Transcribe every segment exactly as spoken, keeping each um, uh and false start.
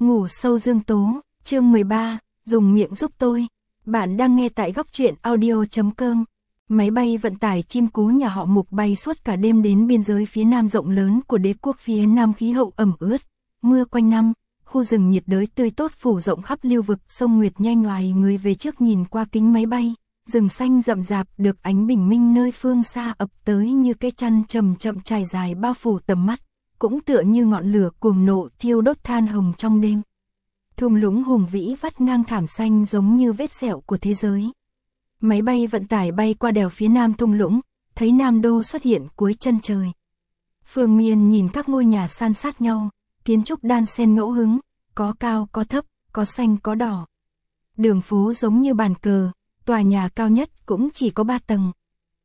Ngủ sâu Dương Tố, chương mười ba, dùng miệng giúp tôi. Bạn đang nghe tại góc truyện audio chấm com. Máy bay vận tải chim cú nhà họ Mục bay suốt cả đêm đến biên giới phía nam rộng lớn của đế quốc phía nam, khí hậu ẩm ướt, mưa quanh năm, khu rừng nhiệt đới tươi tốt phủ rộng khắp lưu vực sông Nguyệt nhanh ngoài người về trước nhìn qua kính máy bay, rừng xanh rậm rạp được ánh bình minh nơi phương xa ập tới như cái chăn chậm chậm trải dài bao phủ tầm mắt, cũng tựa như ngọn lửa cuồng nộ thiêu đốt than hồng trong đêm. Thung lũng hùng vĩ vắt ngang thảm xanh giống như vết sẹo của thế giới. Máy bay vận tải bay qua đèo phía nam thung lũng, thấy Nam Đô xuất hiện cuối chân trời. Phương Miên nhìn các ngôi nhà san sát nhau, kiến trúc đan xen ngẫu hứng, có cao có thấp, có xanh có đỏ. Đường phố giống như bàn cờ, tòa nhà cao nhất cũng chỉ có ba tầng.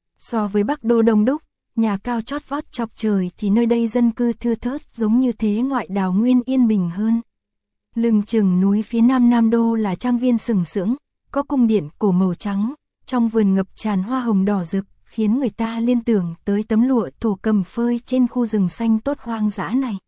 So với Bắc Đô đông đúc, nhà cao chót vót chọc trời thì nơi đây dân cư thưa thớt giống như thế ngoại đào nguyên yên bình hơn. Lưng chừng núi phía nam Nam Đô là trang viên sừng sững, có cung điện cổ màu trắng, trong vườn ngập tràn hoa hồng đỏ rực, khiến người ta liên tưởng tới tấm lụa thổ cầm phơi trên khu rừng xanh tốt hoang dã này.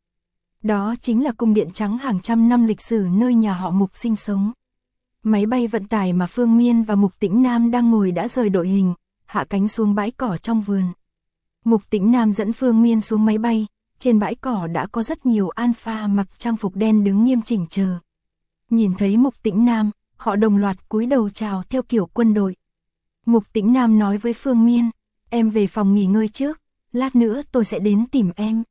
Đó chính là cung điện trắng hàng trăm năm lịch sử nơi nhà họ Mục sinh sống. Máy bay vận tải mà Phương Miên và Mục Tĩnh Nam đang ngồi đã rời đội hình, hạ cánh xuống bãi cỏ trong vườn. Mục Tĩnh Nam dẫn Phương Miên xuống máy bay, trên bãi cỏ đã có rất nhiều alpha mặc trang phục đen đứng nghiêm chỉnh chờ. Nhìn thấy Mục Tĩnh Nam, họ đồng loạt cúi đầu chào theo kiểu quân đội. Mục Tĩnh Nam nói với Phương Miên, em về phòng nghỉ ngơi trước, lát nữa tôi sẽ đến tìm em.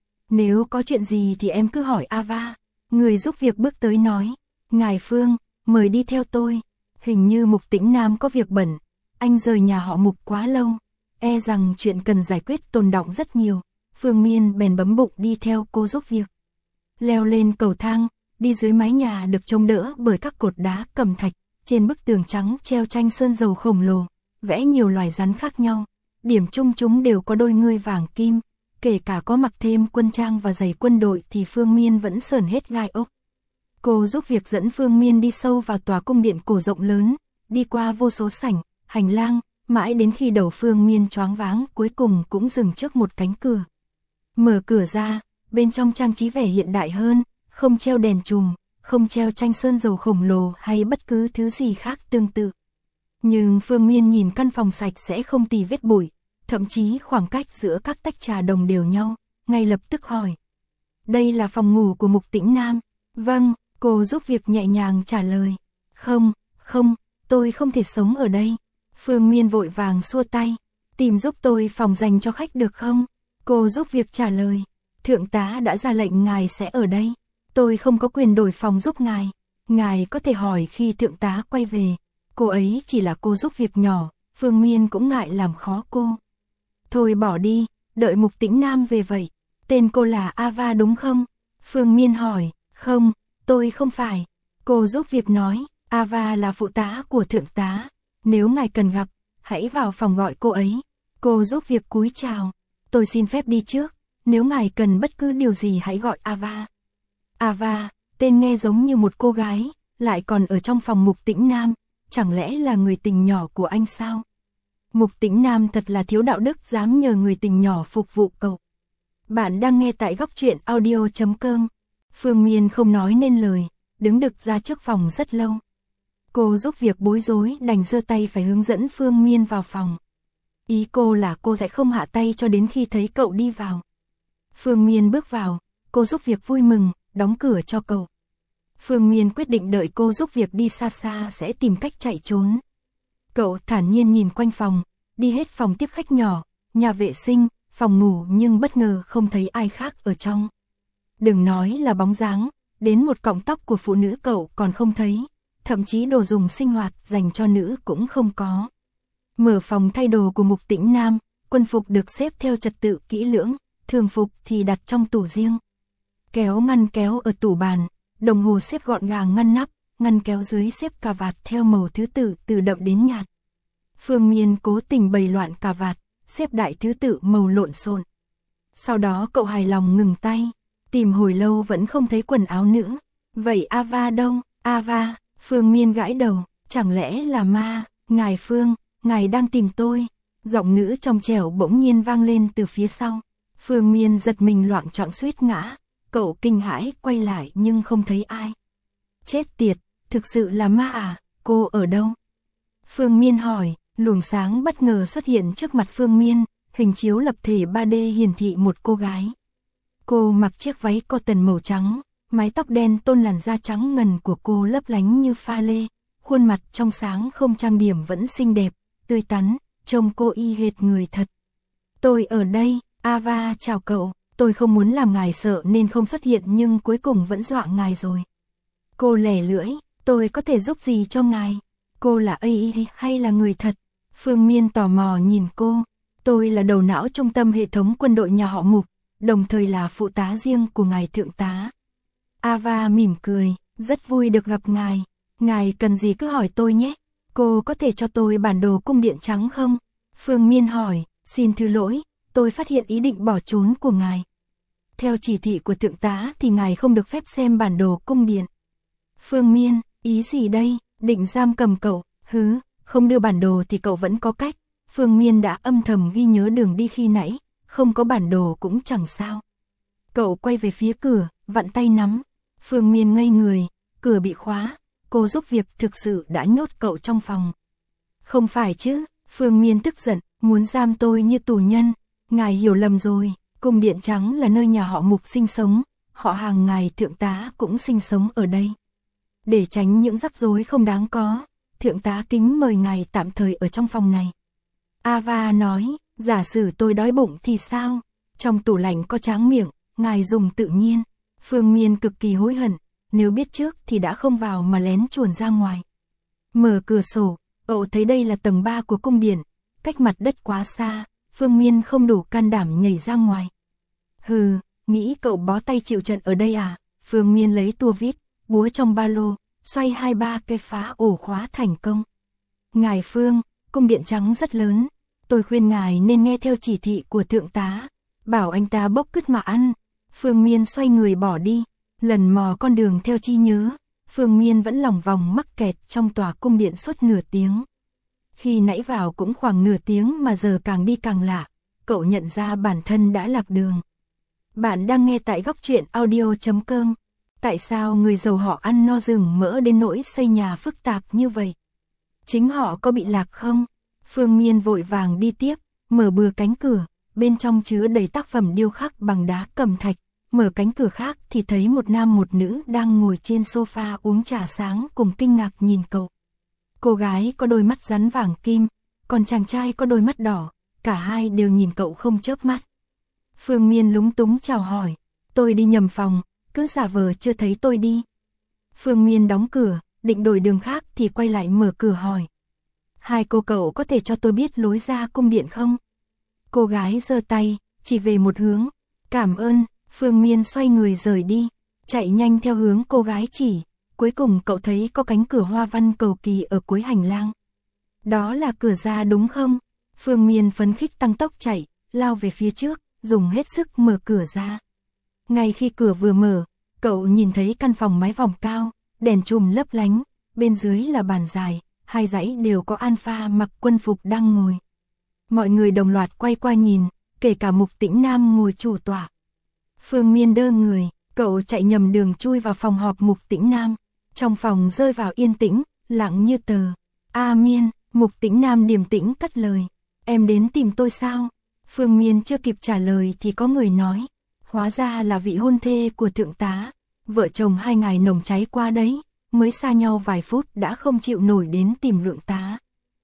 Nếu có chuyện gì thì em cứ hỏi Ava. Người giúp việc bước tới nói, ngài Phương, mời đi theo tôi. Hình như Mục Tĩnh Nam có việc bận, anh rời nhà họ Mục quá lâu, e rằng chuyện cần giải quyết tồn đọng rất nhiều. Phương Miên bèn bấm bụng đi theo cô giúp việc. Leo lên cầu thang, đi dưới mái nhà được chống đỡ bởi các cột đá cẩm thạch, trên bức tường trắng treo tranh sơn dầu khổng lồ, vẽ nhiều loài rắn khác nhau, điểm chung chúng đều có đôi ngươi vàng kim, kể cả có mặc thêm quân trang và giày quân đội thì Phương Miên vẫn sởn hết gai ốc. Cô giúp việc dẫn Phương Miên đi sâu vào tòa cung điện cổ rộng lớn, đi qua vô số sảnh, hành lang, mãi đến khi đầu Phương Miên choáng váng cuối cùng cũng dừng trước một cánh cửa. Mở cửa ra, bên trong trang trí vẻ hiện đại hơn, không treo đèn chùm, không treo tranh sơn dầu khổng lồ hay bất cứ thứ gì khác tương tự. Nhưng Phương Miên nhìn căn phòng sạch sẽ không tì vết bụi, thậm chí khoảng cách giữa các tách trà đồng đều nhau, ngay lập tức hỏi. Đây là phòng ngủ của Mục Tĩnh Nam. Vâng, cô giúp việc nhẹ nhàng trả lời. Không, không, tôi không thể sống ở đây. Phương Miên vội vàng xua tay. Tìm giúp tôi phòng dành cho khách được không? Cô giúp việc trả lời. Thượng tá đã ra lệnh ngài sẽ ở đây. Tôi không có quyền đổi phòng giúp ngài. Ngài có thể hỏi khi thượng tá quay về. Cô ấy chỉ là cô giúp việc nhỏ, Phương Miên cũng ngại làm khó cô. Thôi bỏ đi, đợi Mục Tĩnh Nam về vậy. Tên cô là Ava đúng không? Phương Miên hỏi. Không, tôi không phải. Cô giúp việc nói, Ava là phụ tá của thượng tá. Nếu ngài cần gặp, hãy vào phòng gọi cô ấy. Cô giúp việc cúi chào. Tôi xin phép đi trước, nếu ngài cần bất cứ điều gì hãy gọi Ava. Ava, tên nghe giống như một cô gái, lại còn ở trong phòng Mục Tĩnh Nam, chẳng lẽ là người tình nhỏ của anh sao? Mục Tĩnh Nam thật là thiếu đạo đức dám nhờ người tình nhỏ phục vụ cậu. Bạn đang nghe tại góc truyện audio chấm com. Phương Miên không nói nên lời, đứng đực ra trước phòng rất lâu. Cô giúp việc bối rối đành giơ tay phải hướng dẫn Phương Miên vào phòng. Ý cô là cô sẽ không hạ tay cho đến khi thấy cậu đi vào. Phương Miên bước vào, cô giúp việc vui mừng, đóng cửa cho cậu. Phương Miên quyết định đợi cô giúp việc đi xa xa sẽ tìm cách chạy trốn. Cậu thản nhiên nhìn quanh phòng, đi hết phòng tiếp khách nhỏ, nhà vệ sinh, phòng ngủ nhưng bất ngờ không thấy ai khác ở trong. Đừng nói là bóng dáng, đến một cọng tóc của phụ nữ cậu còn không thấy, thậm chí đồ dùng sinh hoạt dành cho nữ cũng không có. Mở phòng thay đồ của Mục Tĩnh Nam, quân phục được xếp theo trật tự kỹ lưỡng, thường phục thì đặt trong tủ riêng. Kéo ngăn kéo ở tủ bàn, đồng hồ xếp gọn gàng ngăn nắp, ngăn kéo dưới xếp cà vạt theo màu thứ tự từ đậm đến nhạt. Phương Miên cố tình bày loạn cà vạt, xếp đại thứ tự màu lộn xộn. Sau đó cậu hài lòng ngừng tay, tìm hồi lâu vẫn không thấy quần áo nữ. Vậy Ava đâu? Ava, Phương Miên gãi đầu, chẳng lẽ là ma? Ngài Phương, ngài đang tìm tôi. Giọng nữ trong trẻo bỗng nhiên vang lên từ phía sau. Phương Miên giật mình loạng choạng suýt ngã. Cậu kinh hãi quay lại nhưng không thấy ai. Chết tiệt, thực sự là ma à, cô ở đâu? Phương Miên hỏi, luồng sáng bất ngờ xuất hiện trước mặt Phương Miên, hình chiếu lập thể ba D hiển thị một cô gái. Cô mặc chiếc váy cotton màu trắng, mái tóc đen tôn làn da trắng ngần của cô lấp lánh như pha lê, khuôn mặt trong sáng không trang điểm vẫn xinh đẹp, tươi tắn, trông cô y hệt người thật. Tôi ở đây, Ava chào cậu, tôi không muốn làm ngài sợ nên không xuất hiện nhưng cuối cùng vẫn dọa ngài rồi. Cô lẻ lưỡi, tôi có thể giúp gì cho ngài? Cô là a i hay là người thật? Phương Miên tò mò nhìn cô. Tôi là đầu não trung tâm hệ thống quân đội nhà họ Mục, đồng thời là phụ tá riêng của ngài thượng tá. Ava mỉm cười, rất vui được gặp ngài. Ngài cần gì cứ hỏi tôi nhé. Cô có thể cho tôi bản đồ cung điện trắng không? Phương Miên hỏi, xin thứ lỗi, tôi phát hiện ý định bỏ trốn của ngài. Theo chỉ thị của thượng tá thì ngài không được phép xem bản đồ cung điện. Phương Miên, ý gì đây? Định giam cầm cậu? Hứ, không đưa bản đồ thì cậu vẫn có cách. Phương Miên đã âm thầm ghi nhớ đường đi khi nãy, không có bản đồ cũng chẳng sao. Cậu quay về phía cửa, vặn tay nắm. Phương Miên ngây người, cửa bị khóa, cô giúp việc thực sự đã nhốt cậu trong phòng. Không phải chứ, Phương Miên tức giận, muốn giam tôi như tù nhân. Ngài hiểu lầm rồi, cung điện trắng là nơi nhà họ Mục sinh sống, họ hàng ngài thượng tá cũng sinh sống ở đây. Để tránh những rắc rối không đáng có, thượng tá kính mời ngài tạm thời ở trong phòng này. Ava nói, giả sử tôi đói bụng thì sao? Trong tủ lạnh có tráng miệng, ngài dùng tự nhiên. Phương Miên cực kỳ hối hận, nếu biết trước thì đã không vào mà lén chuồn ra ngoài. Mở cửa sổ, cậu thấy đây là tầng ba của cung điện, cách mặt đất quá xa, Phương Miên không đủ can đảm nhảy ra ngoài. Hừ, nghĩ cậu bó tay chịu trận ở đây à? Phương Miên lấy tua vít, búa trong ba lô, xoay hai ba cái phá ổ khóa thành công. Ngài Phương, cung điện trắng rất lớn, tôi khuyên ngài nên nghe theo chỉ thị của thượng tá, bảo anh ta bốc cứt mà ăn. Phương Miên xoay người bỏ đi, lần mò con đường theo trí nhớ, Phương Miên vẫn lòng vòng mắc kẹt trong tòa cung điện suốt nửa tiếng. Khi nãy vào cũng khoảng nửa tiếng mà giờ càng đi càng lạ, cậu nhận ra bản thân đã lạc đường. Bạn đang nghe tại góc truyện audio chấm com. Tại sao người giàu họ ăn no rừng mỡ đến nỗi xây nhà phức tạp như vậy? Chính họ có bị lạc không? Phương Miên vội vàng đi tiếp, mở bừa cánh cửa, bên trong chứa đầy tác phẩm điêu khắc bằng đá cẩm thạch. Mở cánh cửa khác thì thấy một nam một nữ đang ngồi trên sofa uống trà sáng cùng kinh ngạc nhìn cậu. Cô gái có đôi mắt rắn vàng kim, còn chàng trai có đôi mắt đỏ, cả hai đều nhìn cậu không chớp mắt. Phương Miên lúng túng chào hỏi, tôi đi nhầm phòng, cứ giả vờ chưa thấy tôi đi. Phương Miên đóng cửa, định đổi đường khác thì quay lại mở cửa hỏi. Hai cô cậu có thể cho tôi biết lối ra cung điện không? Cô gái giơ tay, chỉ về một hướng, cảm ơn. Phương Miên xoay người rời đi, chạy nhanh theo hướng cô gái chỉ, cuối cùng cậu thấy có cánh cửa hoa văn cầu kỳ ở cuối hành lang. Đó là cửa ra đúng không? Phương Miên phấn khích tăng tốc chạy, lao về phía trước, dùng hết sức mở cửa ra. Ngay khi cửa vừa mở, cậu nhìn thấy căn phòng mái vòm cao, đèn chùm lấp lánh, bên dưới là bàn dài, hai dãy đều có alpha mặc quân phục đang ngồi. Mọi người đồng loạt quay qua nhìn, kể cả Mục Tĩnh Nam ngồi chủ tọa. Phương Miên đơ người, cậu chạy nhầm đường chui vào phòng họp Mục Tĩnh Nam. Trong phòng rơi vào yên tĩnh, lặng như tờ. A Miên, Mục Tĩnh Nam điềm tĩnh cất lời. Em đến tìm tôi sao? Phương Miên chưa kịp trả lời thì có người nói. Hóa ra là vị hôn thê của thượng tá. Vợ chồng hai ngày nồng cháy qua đấy, mới xa nhau vài phút đã không chịu nổi đến tìm thượng tá.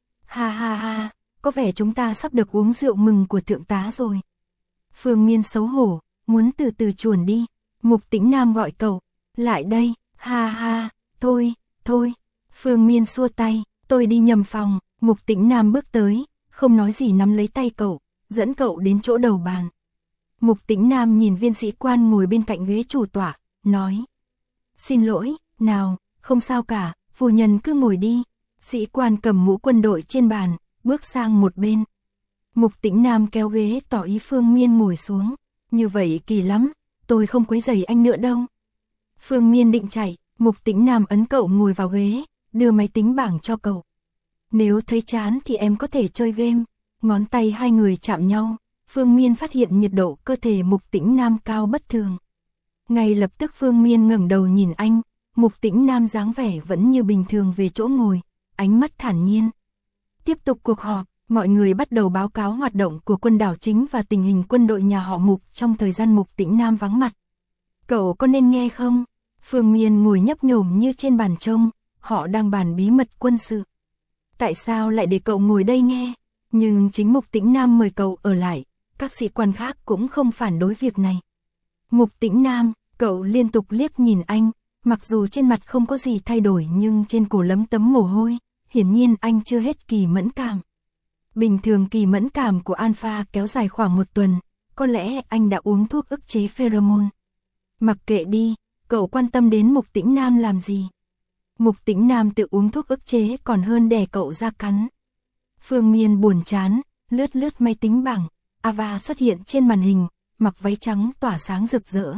Ha ha ha, có vẻ chúng ta sắp được uống rượu mừng của thượng tá rồi. Phương Miên xấu hổ, muốn từ từ chuồn đi. Mục Tĩnh Nam gọi cậu, lại đây, ha ha, thôi, thôi. Phương Miên xua tay, tôi đi nhầm phòng. Mục Tĩnh Nam bước tới, không nói gì nắm lấy tay cậu, dẫn cậu đến chỗ đầu bàn. Mục Tĩnh Nam nhìn viên sĩ quan ngồi bên cạnh ghế chủ tọa, nói. Xin lỗi, nào, không sao cả, phu nhân cứ ngồi đi. Sĩ quan cầm mũ quân đội trên bàn, bước sang một bên. Mục Tĩnh Nam kéo ghế tỏ ý Phương Miên ngồi xuống. Như vậy kỳ lắm, tôi không quấy rầy anh nữa đâu. Phương Miên định chạy, Mục Tĩnh Nam ấn cậu ngồi vào ghế, đưa máy tính bảng cho cậu. Nếu thấy chán thì em có thể chơi game. Ngón tay hai người chạm nhau, Phương Miên phát hiện nhiệt độ cơ thể Mục Tĩnh Nam cao bất thường. Ngay lập tức Phương Miên ngẩng đầu nhìn anh, Mục Tĩnh Nam dáng vẻ vẫn như bình thường về chỗ ngồi, ánh mắt thản nhiên. Tiếp tục cuộc họp, mọi người bắt đầu báo cáo hoạt động của quân đảo chính và tình hình quân đội nhà họ Mục trong thời gian Mục Tĩnh Nam vắng mặt. Cậu có nên nghe không? Phương Miên ngồi nhấp nhổm như trên bàn trông, họ đang bàn bí mật quân sự. Tại sao lại để cậu ngồi đây nghe? Nhưng chính Mục Tĩnh Nam mời cậu ở lại, các sĩ quan khác cũng không phản đối việc này. Mục Tĩnh Nam, cậu liên tục liếc nhìn anh, mặc dù trên mặt không có gì thay đổi nhưng trên cổ lấm tấm mồ hôi, hiển nhiên anh chưa hết kỳ mẫn cảm. Bình thường kỳ mẫn cảm của Alpha kéo dài khoảng một tuần, có lẽ anh đã uống thuốc ức chế pheromone. Mặc kệ đi, cậu quan tâm đến Mục Tĩnh Nam làm gì? Mục Tĩnh Nam tự uống thuốc ức chế còn hơn đè cậu ra cắn. Phương Miên buồn chán, lướt lướt máy tính bảng, Ava xuất hiện trên màn hình, mặc váy trắng tỏa sáng rực rỡ.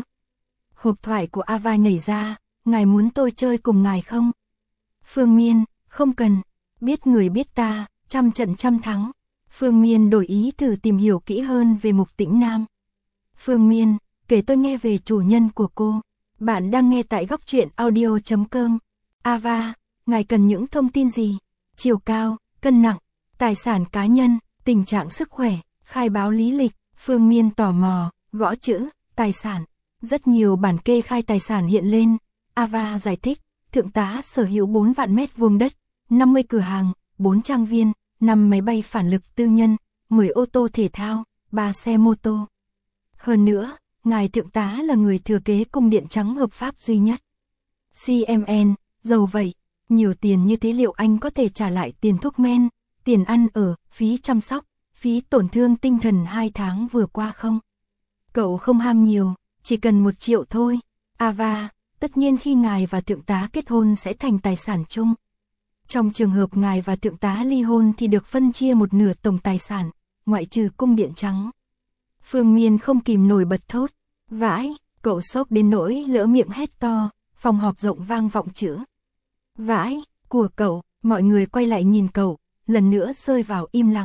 Hộp thoại của Ava nhảy ra, ngài muốn tôi chơi cùng ngài không? Phương Miên, không cần, biết người biết ta, trăm trận trăm thắng. Phương Miên đổi ý thử tìm hiểu kỹ hơn về Mục Tĩnh Nam. Phương Miên, kể tôi nghe về chủ nhân của cô. Bạn đang nghe tại góc truyện audio chấm com. Ava, ngài cần những thông tin gì? Chiều cao, cân nặng, tài sản cá nhân, tình trạng sức khỏe, khai báo lý lịch. Phương Miên tò mò, gõ chữ, tài sản. Rất nhiều bản kê khai tài sản hiện lên. Ava giải thích, thượng tá sở hữu bốn vạn mét vuông đất, năm mươi cửa hàng, bốn trang viên, năm máy bay phản lực tư nhân, mười ô tô thể thao, ba xe mô tô. Hơn nữa, ngài thượng tá là người thừa kế cung điện trắng hợp pháp duy nhất. xê em en, giàu vậy, nhiều tiền như thế liệu anh có thể trả lại tiền thuốc men, tiền ăn ở, phí chăm sóc, phí tổn thương tinh thần hai tháng vừa qua không? Cậu không ham nhiều, chỉ cần một triệu thôi. Ava, tất nhiên khi ngài và thượng tá kết hôn sẽ thành tài sản chung. Trong trường hợp ngài và thượng tá ly hôn thì được phân chia một nửa tổng tài sản, ngoại trừ cung điện trắng. Phương Miên không kìm nổi bật thốt. Vãi, cậu sốc đến nỗi lỡ miệng hét to, phòng họp rộng vang vọng chữ. Vãi, của cậu, mọi người quay lại nhìn cậu, lần nữa rơi vào im lặng.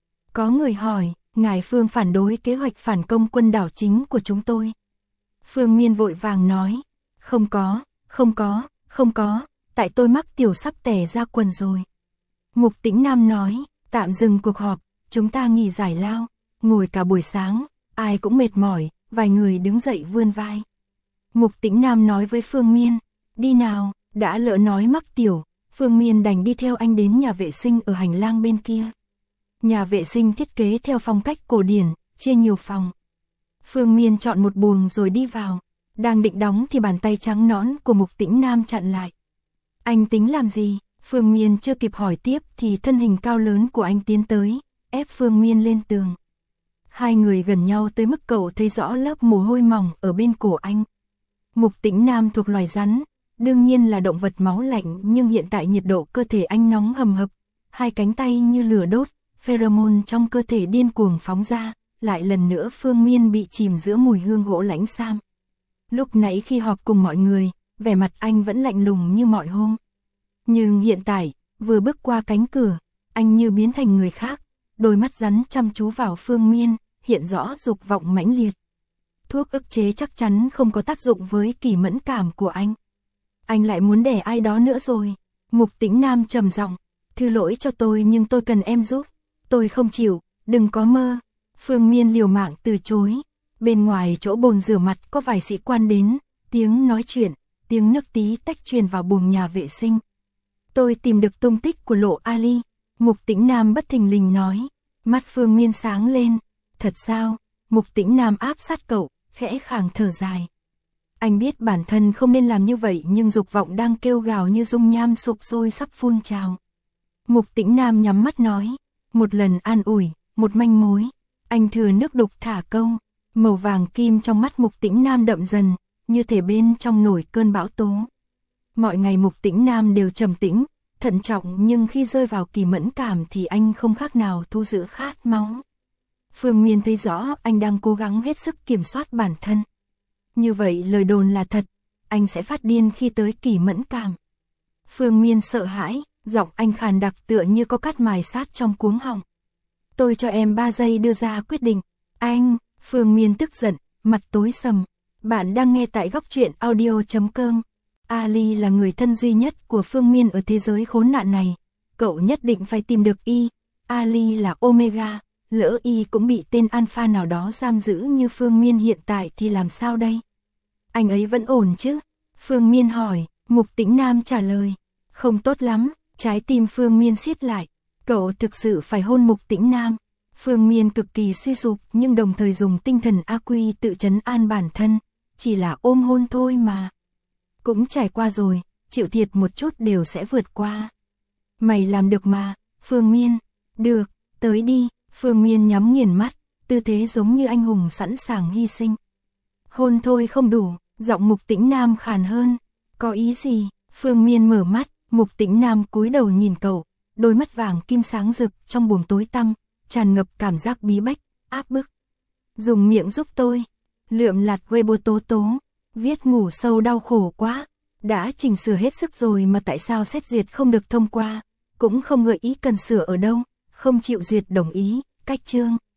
Có người hỏi, ngài Phương phản đối kế hoạch phản công quân đảo chính của chúng tôi. Phương Miên vội vàng nói, không có, không có, không có, tại tôi mắc tiểu sắp tè ra quần rồi. Mục Tĩnh Nam nói, tạm dừng cuộc họp, chúng ta nghỉ giải lao, ngồi cả buổi sáng, ai cũng mệt mỏi, vài người đứng dậy vươn vai. Mục Tĩnh Nam nói với Phương Miên, đi nào, đã lỡ nói mắc tiểu, Phương Miên đành đi theo anh đến nhà vệ sinh ở hành lang bên kia. Nhà vệ sinh thiết kế theo phong cách cổ điển, chia nhiều phòng. Phương Miên chọn một buồng rồi đi vào, đang định đóng thì bàn tay trắng nõn của Mục Tĩnh Nam chặn lại. Anh tính làm gì? Phương Miên chưa kịp hỏi tiếp thì thân hình cao lớn của anh tiến tới, ép Phương Miên lên tường. Hai người gần nhau tới mức cậu thấy rõ lớp mồ hôi mỏng ở bên cổ anh. Mục Tĩnh Nam thuộc loài rắn, đương nhiên là động vật máu lạnh, nhưng hiện tại nhiệt độ cơ thể anh nóng hầm hập, hai cánh tay như lửa đốt, pheromone trong cơ thể điên cuồng phóng ra, lại lần nữa Phương Miên bị chìm giữa mùi hương gỗ lãnh sam. Lúc nãy khi họp cùng mọi người, vẻ mặt anh vẫn lạnh lùng như mọi hôm. Nhưng hiện tại, vừa bước qua cánh cửa, anh như biến thành người khác, đôi mắt rắn chăm chú vào Phương Miên, hiện rõ dục vọng mãnh liệt. Thuốc ức chế chắc chắn không có tác dụng với kỳ mẫn cảm của anh. Anh lại muốn đẻ ai đó nữa rồi. Mục Tĩnh Nam trầm giọng, thư lỗi cho tôi nhưng tôi cần em giúp. Tôi không chịu, đừng có mơ. Phương Miên liều mạng từ chối. Bên ngoài chỗ bồn rửa mặt có vài sĩ quan đến, tiếng nói chuyện, tiếng nước tí tách truyền vào buồng nhà vệ sinh. Tôi tìm được tung tích của Lộ Ali. Mục Tĩnh Nam bất thình lình nói. Mắt Phương Miên sáng lên. Thật sao? Mục Tĩnh Nam áp sát cậu, khẽ khàng thở dài. Anh biết bản thân không nên làm như vậy nhưng dục vọng đang kêu gào như dung nham sục sôi sắp phun trào. Mục Tĩnh Nam nhắm mắt nói. Một lần an ủi, một manh mối. Anh thừa nước đục thả câu. Màu vàng kim trong mắt Mục Tĩnh Nam đậm dần, như thể bên trong nổi cơn bão tố. Mọi ngày Mục Tĩnh Nam đều trầm tĩnh, thận trọng, nhưng khi rơi vào kỳ mẫn cảm thì anh không khác nào thu giữ khát máu. Phương Miên thấy rõ anh đang cố gắng hết sức kiểm soát bản thân. Như vậy lời đồn là thật, anh sẽ phát điên khi tới kỳ mẫn cảm. Phương Miên sợ hãi, giọng anh khàn đặc tựa như có cát mài sát trong cuống họng. Tôi cho em ba giây đưa ra quyết định. Anh, Phương Miên tức giận, mặt tối sầm. Bạn đang nghe tại góc truyện audio chấm com. Ali là người thân duy nhất của Phương Miên ở thế giới khốn nạn này. Cậu nhất định phải tìm được Y. Ali là Omega, lỡ Y cũng bị tên Alpha nào đó giam giữ như Phương Miên hiện tại thì làm sao đây? Anh ấy vẫn ổn chứ? Phương Miên hỏi. Mục Tĩnh Nam trả lời. Không tốt lắm. Trái tim Phương Miên siết lại. Cậu thực sự phải hôn Mục Tĩnh Nam. Phương Miên cực kỳ suy sụp nhưng đồng thời dùng tinh thần A Quy tự trấn an bản thân. Chỉ là ôm hôn thôi mà. Cũng trải qua rồi, chịu thiệt một chút đều sẽ vượt qua. Mày làm được mà, Phương Miên. Được, tới đi. Phương Miên nhắm nghiền mắt, tư thế giống như anh hùng sẵn sàng hy sinh. Hôn thôi không đủ, giọng Mục Tĩnh Nam khàn hơn. Có ý gì? Phương Miên mở mắt, Mục Tĩnh Nam cúi đầu nhìn cậu, đôi mắt vàng kim sáng rực trong buồng tối tăm, tràn ngập cảm giác bí bách, áp bức. Dùng miệng giúp tôi. Lượm lặt Weibo tố tố. Viết ngủ sâu đau khổ quá. Đã chỉnh sửa hết sức rồi mà tại sao xét duyệt không được thông qua. Cũng không gợi ý cần sửa ở đâu. Không chịu duyệt đồng ý, cách chương.